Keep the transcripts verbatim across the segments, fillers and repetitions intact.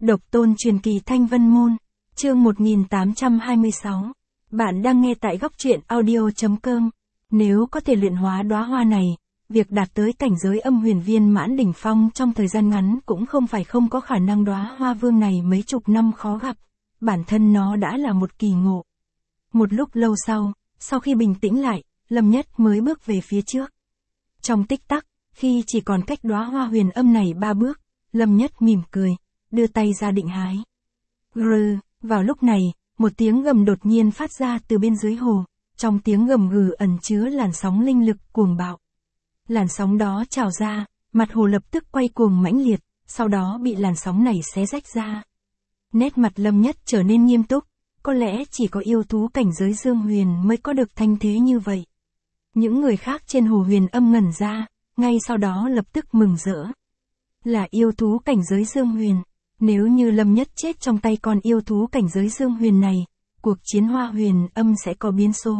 Độc tôn truyền kỳ Thanh Vân Môn, chương một nghìn tám trăm hai mươi sáu. Bạn đang nghe tại góc truyện audio chấm com. Nếu có thể luyện hóa đóa hoa này, việc đạt tới cảnh giới âm huyền viên mãn đỉnh phong trong thời gian ngắn cũng không phải không có khả năng. Đóa hoa vương này mấy chục năm khó gặp, bản thân nó đã là một kỳ ngộ. Một lúc lâu sau, sau khi bình tĩnh lại, Lâm Nhất mới bước về phía trước. Trong tích tắc, khi chỉ còn cách đóa hoa huyền âm này ba bước, Lâm Nhất mỉm cười, đưa tay ra định hái. Rừ, vào lúc này, một tiếng gầm đột nhiên phát ra từ bên dưới hồ, trong tiếng gầm gừ ẩn chứa làn sóng linh lực cuồng bạo. Làn sóng đó trào ra, mặt hồ lập tức quay cuồng mãnh liệt, sau đó bị làn sóng này xé rách ra. Nét mặt Lâm Nhất trở nên nghiêm túc, có lẽ chỉ có yêu thú cảnh giới Dương Huyền mới có được thanh thế như vậy. Những người khác trên hồ huyền âm ngẩn ra, ngay sau đó lập tức mừng rỡ. Là yêu thú cảnh giới Dương Huyền, nếu như Lâm Nhất chết trong tay con yêu thú cảnh giới Dương Huyền này, cuộc chiến hoa huyền âm sẽ có biến số.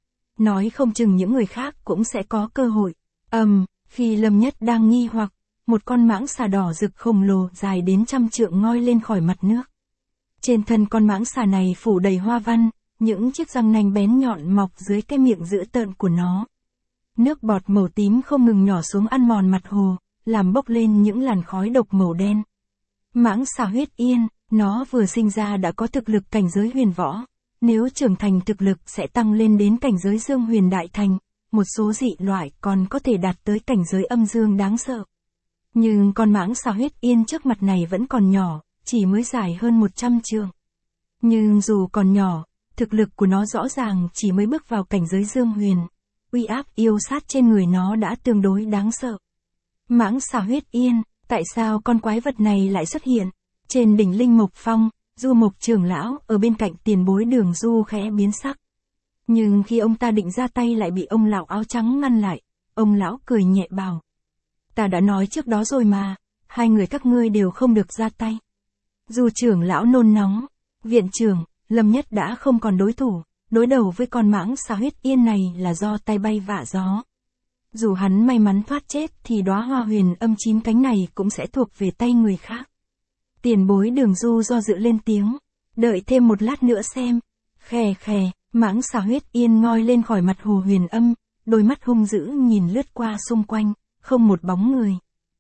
Nói không chừng những người khác cũng sẽ có cơ hội. Ầm, um, khi Lâm Nhất đang nghi hoặc, một con mãng xà đỏ rực khổng lồ dài đến trăm trượng ngoi lên khỏi mặt nước. Trên thân con mãng xà này phủ đầy hoa văn, những chiếc răng nanh bén nhọn mọc dưới cái miệng dữ tợn của nó. Nước bọt màu tím không ngừng nhỏ xuống ăn mòn mặt hồ, làm bốc lên những làn khói độc màu đen. Mãng xà huyết yên, nó vừa sinh ra đã có thực lực cảnh giới huyền võ, nếu trưởng thành thực lực sẽ tăng lên đến cảnh giới dương huyền đại thành, một số dị loại còn có thể đạt tới cảnh giới âm dương đáng sợ. Nhưng con mãng xà huyết yên trước mặt này vẫn còn nhỏ, chỉ mới dài hơn một trăm trượng. Nhưng dù còn nhỏ, thực lực của nó rõ ràng chỉ mới bước vào cảnh giới dương huyền, uy áp yêu sát trên người nó đã tương đối đáng sợ. Mãng xà huyết yên, tại sao con quái vật này lại xuất hiện? Trên đỉnh Linh Mộc Phong, Du Mộc trưởng lão ở bên cạnh tiền bối Đường Du khẽ biến sắc. Nhưng khi ông ta định ra tay lại bị ông lão áo trắng ngăn lại, ông lão cười nhẹ bảo. Ta đã nói trước đó rồi mà, hai người các ngươi đều không được ra tay. Du trưởng lão nôn nóng, viện trưởng, Lâm Nhất đã không còn đối thủ, đối đầu với con mãng xà huyết yên này là do tay bay vạ gió. Dù hắn may mắn thoát chết thì đóa hoa huyền âm chín cánh này cũng sẽ thuộc về tay người khác. Tiền bối Đường Du do dự lên tiếng, đợi thêm một lát nữa xem. Khè khè, mãng xà huyết yên ngoi lên khỏi mặt hồ huyền âm, đôi mắt hung dữ nhìn lướt qua xung quanh, không một bóng người.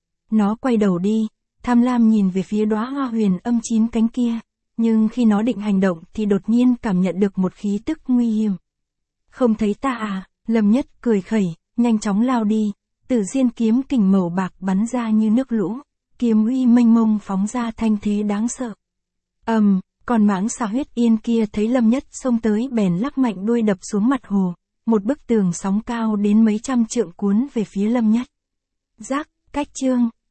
Nó quay đầu đi, tham lam nhìn về phía đóa hoa huyền âm chín cánh kia, nhưng khi nó định hành động thì đột nhiên cảm nhận được một khí tức nguy hiểm. Không thấy ta à? Lâm Nhất cười khẩy, nhanh chóng lao đi, Tử Diên kiếm kình màu bạc bắn ra như nước lũ, kiếm uy mênh mông phóng ra thanh thế đáng sợ. Ầm, um, con mãng xà huyết yên kia thấy Lâm Nhất xông tới bèn lắc mạnh đuôi đập xuống mặt hồ, một bức tường sóng cao đến mấy trăm trượng cuốn về phía Lâm Nhất. Rắc, cách chương.